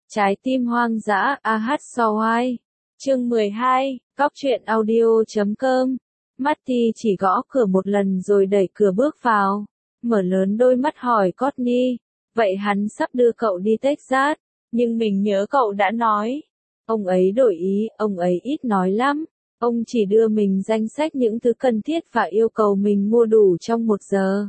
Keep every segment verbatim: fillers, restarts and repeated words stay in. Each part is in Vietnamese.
Trái tim hoang dã a hát Sawai. Chương mười hai, Góc truyện audio chấm com. Marty chỉ gõ cửa một lần rồi đẩy cửa bước vào. Mở lớn đôi mắt hỏi Courtney, vậy hắn sắp đưa cậu đi Texas, nhưng mình nhớ cậu đã nói. Ông ấy đổi ý, ông ấy ít nói lắm. Ông chỉ đưa mình danh sách những thứ cần thiết và yêu cầu mình mua đủ trong một giờ.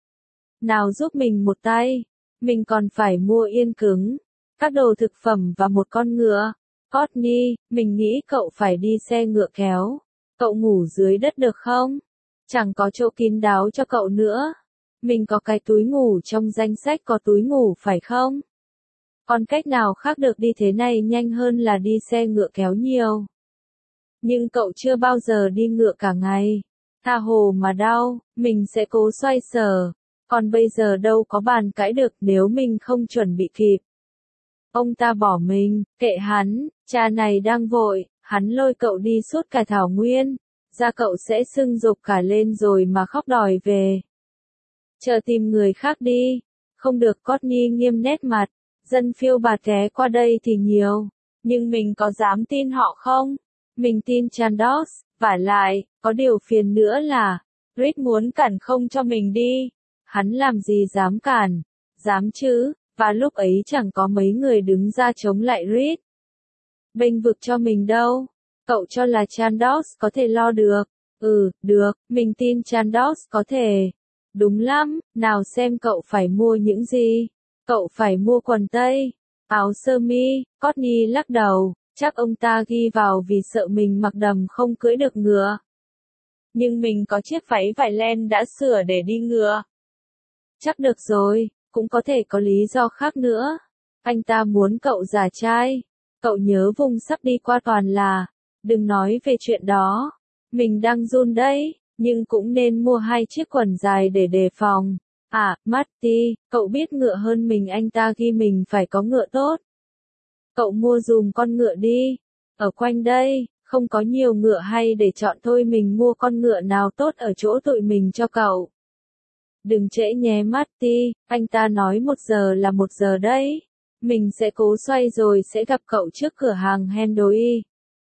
Nào giúp mình một tay, mình còn phải mua yên cứng, các đồ thực phẩm và một con ngựa. Courtney, mình nghĩ cậu phải đi xe ngựa kéo. Cậu ngủ dưới đất được không? Chẳng có chỗ kín đáo cho cậu nữa. Mình có cái túi ngủ trong danh sách có túi ngủ phải không? Còn cách nào khác được đi thế này nhanh hơn là đi xe ngựa kéo nhiều. Nhưng cậu chưa bao giờ đi ngựa cả ngày. Tha hồ mà đau, mình sẽ cố xoay sở. Còn bây giờ đâu có bàn cãi được nếu mình không chuẩn bị kịp. Ông ta bỏ mình, kệ hắn, cha này đang vội, hắn lôi cậu đi suốt cả thảo nguyên, da cậu sẽ sưng rục cả lên rồi mà khóc đòi về. Chờ tìm người khác đi, không được. Courtney nghiêm nét mặt, dân phiêu bạt ghé qua đây thì nhiều, nhưng mình có dám tin họ không? Mình tin Chandos, vả lại, có điều phiền nữa là, Reed muốn cản không cho mình đi, hắn làm gì dám cản, dám chứ. Và lúc ấy chẳng có mấy người đứng ra chống lại Reed. Bênh vực cho mình đâu. Cậu cho là Chandos có thể lo được. Ừ, được, mình tin Chandos có thể. Đúng lắm, nào xem cậu phải mua những gì. Cậu phải mua quần tây, áo sơ mi. Courtney lắc đầu, chắc ông ta ghi vào vì sợ mình mặc đầm không cưỡi được ngựa. Nhưng mình có chiếc váy vải len đã sửa để đi ngựa. Chắc được rồi. Cũng có thể có lý do khác nữa. Anh ta muốn cậu giả trai. Cậu nhớ vùng sắp đi qua toàn là. Đừng nói về chuyện đó. Mình đang run đấy, nhưng cũng nên mua hai chiếc quần dài để đề phòng. À, Marty, cậu biết ngựa hơn mình. Anh ta ghi mình phải có ngựa tốt. Cậu mua dùm con ngựa đi. Ở quanh đây, không có nhiều ngựa hay để chọn thôi. Mình mua con ngựa nào tốt ở chỗ tụi mình cho cậu. Đừng trễ nhé Marty, anh ta nói một giờ là một giờ đấy. Mình sẽ cố xoay rồi sẽ gặp cậu trước cửa hàng Hendoy.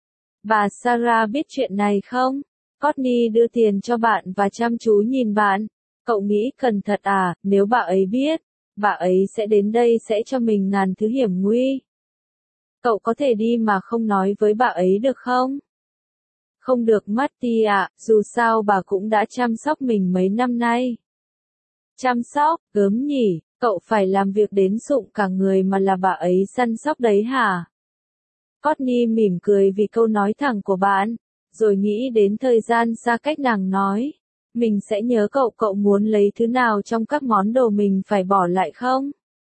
Bà Sarah biết chuyện này không? Courtney đưa tiền cho bạn và chăm chú nhìn bạn. Cậu nghĩ cần thật à, nếu bà ấy biết, bà ấy sẽ đến đây sẽ cho mình ngàn thứ hiểm nguy. Cậu có thể đi mà không nói với bà ấy được không? Không được Marty ạ, dù sao bà cũng đã chăm sóc mình mấy năm nay. Chăm sóc, gớm nhỉ, cậu phải làm việc đến sụng cả người mà là bà ấy săn sóc đấy hả? Courtney mỉm cười vì câu nói thẳng của bạn, rồi nghĩ đến thời gian xa cách nàng nói. Mình sẽ nhớ cậu. Cậu muốn lấy thứ nào trong các món đồ mình phải bỏ lại không?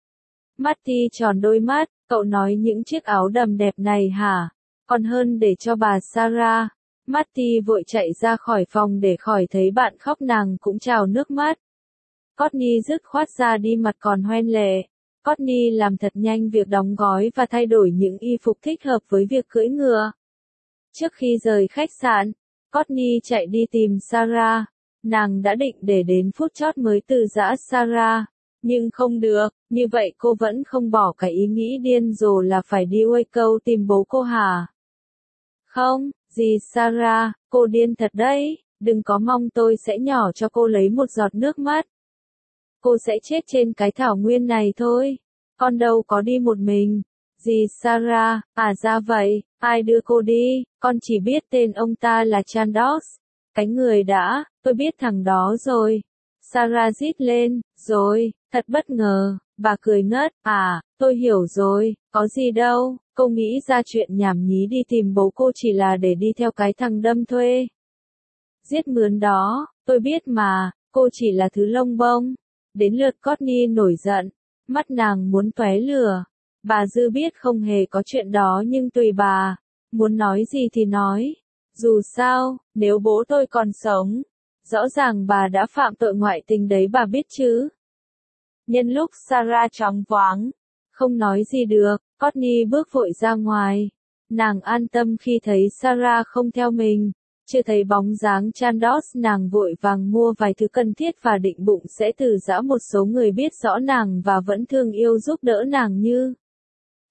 Marty tròn đôi mắt, cậu nói những chiếc áo đầm đẹp này hả? Còn hơn để cho bà Sarah. Marty vội chạy ra khỏi phòng để khỏi thấy bạn khóc, nàng cũng trào nước mắt. Courtney dứt khoát ra đi, mặt còn hoen lệ. Courtney làm thật nhanh việc đóng gói và thay đổi những y phục thích hợp với việc cưỡi ngựa. Trước khi rời khách sạn, Courtney chạy đi tìm Sarah. Nàng đã định để đến phút chót mới từ giã Sarah. Nhưng không được, như vậy cô vẫn không bỏ cái ý nghĩ điên rồ là phải đi Waco tìm bố cô hả? Không, dì Sarah, cô điên thật đấy, đừng có mong tôi sẽ nhỏ cho cô lấy một giọt nước mắt. Cô sẽ chết trên cái thảo nguyên này thôi. Con đâu có đi một mình. Dì Sarah, à ra vậy, ai đưa cô đi? Con chỉ biết tên ông ta là Chandos. Cái người đã, tôi biết thằng đó rồi. Sarah rít lên, rồi, thật bất ngờ, bà cười ngất, à, tôi hiểu rồi, có gì đâu, cô nghĩ ra chuyện nhảm nhí đi tìm bố cô chỉ là để đi theo cái thằng đâm thuê. Giết mướn đó, tôi biết mà, cô chỉ là thứ lông bông. Đến lượt Courtney nổi giận, mắt nàng muốn tóe lửa. Bà Dư biết không hề có chuyện đó nhưng tùy bà, muốn nói gì thì nói. Dù sao, nếu bố tôi còn sống, rõ ràng bà đã phạm tội ngoại tình đấy, bà biết chứ. Nhân lúc Sarah choáng váng, không nói gì được, Courtney bước vội ra ngoài. Nàng an tâm khi thấy Sarah không theo mình. Chưa thấy bóng dáng Chandos, nàng vội vàng mua vài thứ cần thiết và định bụng sẽ từ giã một số người biết rõ nàng và vẫn thương yêu giúp đỡ nàng như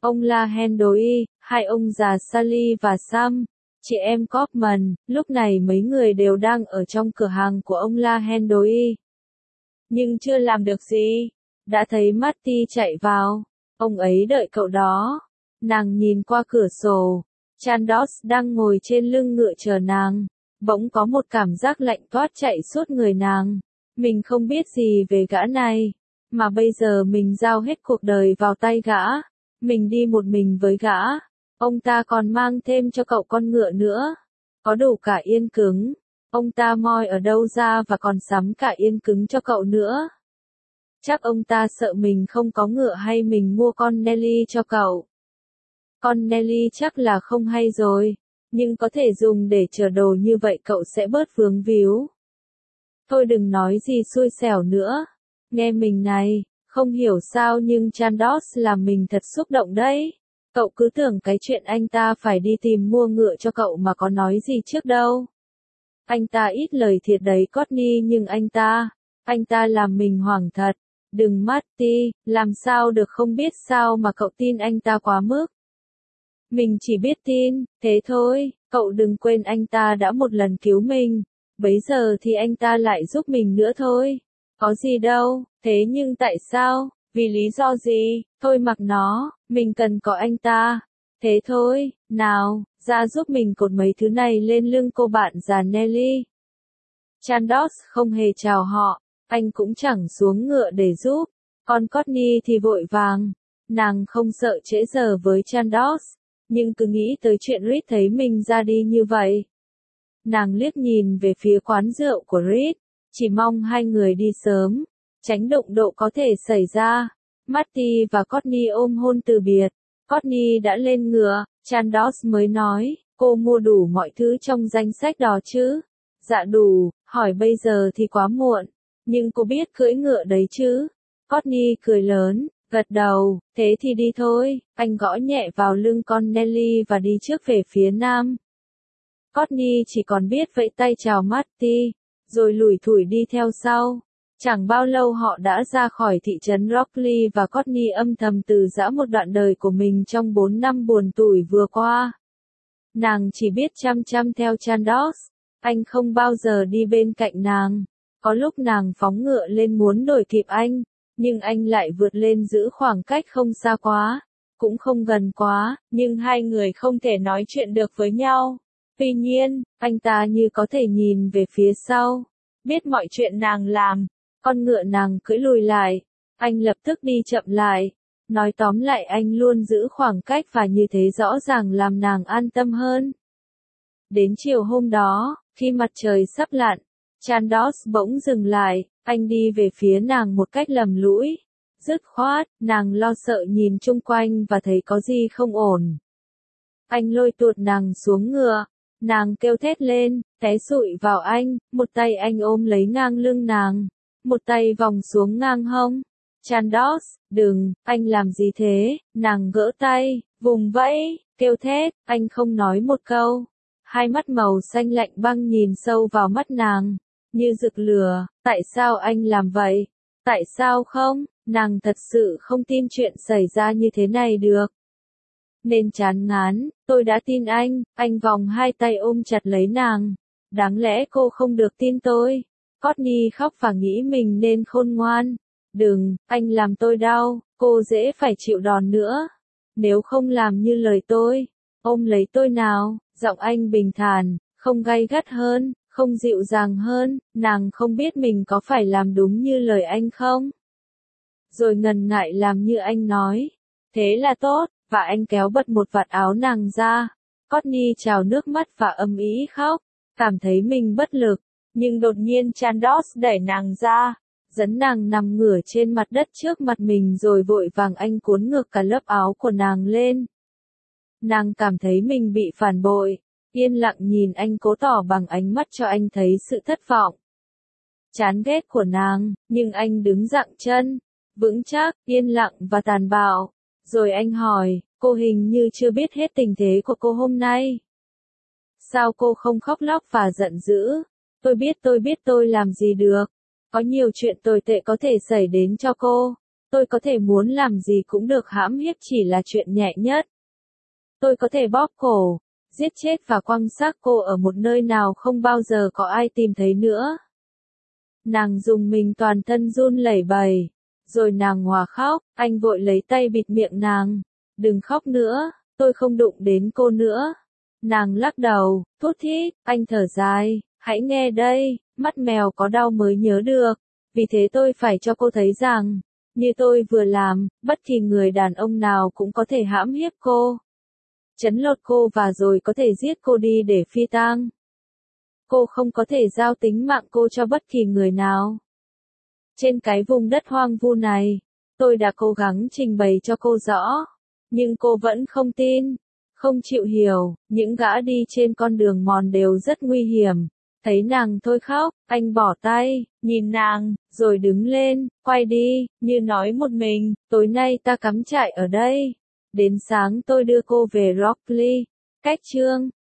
ông La Henry, hai ông già Sally và Sam, chị em Kaufman, lúc này mấy người đều đang ở trong cửa hàng của ông La Henry. Nhưng chưa làm được gì, đã thấy Marty chạy vào, ông ấy đợi cậu đó. Nàng nhìn qua cửa sổ, Chandos đang ngồi trên lưng ngựa chờ nàng, bỗng có một cảm giác lạnh toát chạy suốt người nàng. Mình không biết gì về gã này, mà bây giờ mình giao hết cuộc đời vào tay gã, mình đi một mình với gã, ông ta còn mang thêm cho cậu con ngựa nữa, có đủ cả yên cứng, ông ta moi ở đâu ra và còn sắm cả yên cứng cho cậu nữa. Chắc ông ta sợ mình không có ngựa hay mình mua con Nelly cho cậu. Con Nelly chắc là không hay rồi, nhưng có thể dùng để chở đồ như vậy cậu sẽ bớt vướng víu. Thôi đừng nói gì xui xẻo nữa. Nghe mình này, không hiểu sao nhưng Chandos làm mình thật xúc động đấy. Cậu cứ tưởng cái chuyện anh ta phải đi tìm mua ngựa cho cậu mà có nói gì trước đâu. Anh ta ít lời thiệt đấy Courtney nhưng anh ta, anh ta làm mình hoảng thật. Đừng Marty, làm sao được không biết sao mà cậu tin anh ta quá mức. Mình chỉ biết tin, thế thôi, cậu đừng quên anh ta đã một lần cứu mình. Bấy giờ thì anh ta lại giúp mình nữa thôi. Có gì đâu, thế nhưng tại sao, vì lý do gì, thôi mặc nó, mình cần có anh ta. Thế thôi, nào, ra giúp mình cột mấy thứ này lên lưng cô bạn già Nelly. Chandos không hề chào họ, anh cũng chẳng xuống ngựa để giúp. Còn Courtney thì vội vàng, nàng không sợ trễ giờ với Chandos, nhưng cứ nghĩ tới chuyện Reed thấy mình ra đi như vậy. Nàng liếc nhìn về phía quán rượu của Reed, chỉ mong hai người đi sớm, tránh đụng độ có thể xảy ra. Marty và Courtney ôm hôn từ biệt, Courtney đã lên ngựa, Chandos mới nói, cô mua đủ mọi thứ trong danh sách đó chứ? Dạ đủ, hỏi bây giờ thì quá muộn, nhưng cô biết cưỡi ngựa đấy chứ? Courtney cười lớn, gật đầu, thế thì đi thôi, anh gõ nhẹ vào lưng con Nelly và đi trước về phía nam. Courtney chỉ còn biết vẫy tay chào Marty, rồi lủi thủi đi theo sau. Chẳng bao lâu họ đã ra khỏi thị trấn Rockley và Courtney âm thầm từ giã một đoạn đời của mình trong bốn năm buồn tủi vừa qua. Nàng chỉ biết chăm chăm theo Chandos, anh không bao giờ đi bên cạnh nàng. Có lúc nàng phóng ngựa lên muốn đuổi kịp anh, nhưng anh lại vượt lên giữ khoảng cách không xa quá, cũng không gần quá, nhưng hai người không thể nói chuyện được với nhau. Tuy nhiên, anh ta như có thể nhìn về phía sau, biết mọi chuyện nàng làm. Con ngựa nàng cưỡi lùi lại, anh lập tức đi chậm lại. Nói tóm lại anh luôn giữ khoảng cách và như thế rõ ràng làm nàng an tâm hơn. Đến chiều hôm đó, khi mặt trời sắp lặn, Chandos bỗng dừng lại, anh đi về phía nàng một cách lầm lũi. Dứt khoát, nàng lo sợ nhìn chung quanh và thấy có gì không ổn. Anh lôi tuột nàng xuống ngựa, nàng kêu thét lên, té sụi vào anh, một tay anh ôm lấy ngang lưng nàng, một tay vòng xuống ngang hông. Chandos, đừng, anh làm gì thế? Nàng gỡ tay, vùng vẫy, kêu thét, anh không nói một câu. Hai mắt màu xanh lạnh băng nhìn sâu vào mắt nàng, như rực lửa, tại sao anh làm vậy? Tại sao không? Nàng thật sự không tin chuyện xảy ra như thế này được. Nên chán ngán, tôi đã tin anh, anh vòng hai tay ôm chặt lấy nàng. Đáng lẽ cô không được tin tôi. Courtney khóc và nghĩ mình nên khôn ngoan. Đừng, anh làm tôi đau, cô dễ phải chịu đòn nữa. Nếu không làm như lời tôi, ôm lấy tôi nào. Giọng anh bình thản, không gay gắt hơn, không dịu dàng hơn, nàng không biết mình có phải làm đúng như lời anh không? Rồi ngần ngại làm như anh nói. Thế là tốt, và anh kéo bật một vạt áo nàng ra. Courtney trào nước mắt và âm ĩ khóc, cảm thấy mình bất lực. Nhưng đột nhiên Chandos đẩy nàng ra, dẫn nàng nằm ngửa trên mặt đất trước mặt mình rồi vội vàng anh cuốn ngược cả lớp áo của nàng lên. Nàng cảm thấy mình bị phản bội, yên lặng nhìn anh cố tỏ bằng ánh mắt cho anh thấy sự thất vọng. Chán ghét của nàng, nhưng anh đứng dặng chân, vững chắc, yên lặng và tàn bạo. Rồi anh hỏi, cô hình như chưa biết hết tình thế của cô hôm nay. Sao cô không khóc lóc và giận dữ? Tôi biết tôi biết tôi làm gì được. Có nhiều chuyện tồi tệ có thể xảy đến cho cô. Tôi có thể muốn làm gì cũng được, hãm hiếp chỉ là chuyện nhẹ nhất. Tôi có thể bóp cổ, giết chết và quăng xác cô ở một nơi nào không bao giờ có ai tìm thấy nữa. Nàng dùng mình toàn thân run lẩy bẩy. Rồi nàng hòa khóc, anh vội lấy tay bịt miệng nàng. Đừng khóc nữa, tôi không đụng đến cô nữa. Nàng lắc đầu, thút thít, anh thở dài, hãy nghe đây, mắt mèo có đau mới nhớ được. Vì thế tôi phải cho cô thấy rằng, như tôi vừa làm, bất kỳ người đàn ông nào cũng có thể hãm hiếp cô, chấn lột cô và rồi có thể giết cô đi để phi tang. Cô không có thể giao tính mạng cô cho bất kỳ người nào. Trên cái vùng đất hoang vu này, tôi đã cố gắng trình bày cho cô rõ, nhưng cô vẫn không tin, không chịu hiểu, những gã đi trên con đường mòn đều rất nguy hiểm. Thấy nàng thôi khóc, anh bỏ tay, nhìn nàng, rồi đứng lên, quay đi, như nói một mình, tối nay ta cắm trại ở đây. Đến sáng tôi đưa cô về Rockley. Cách chương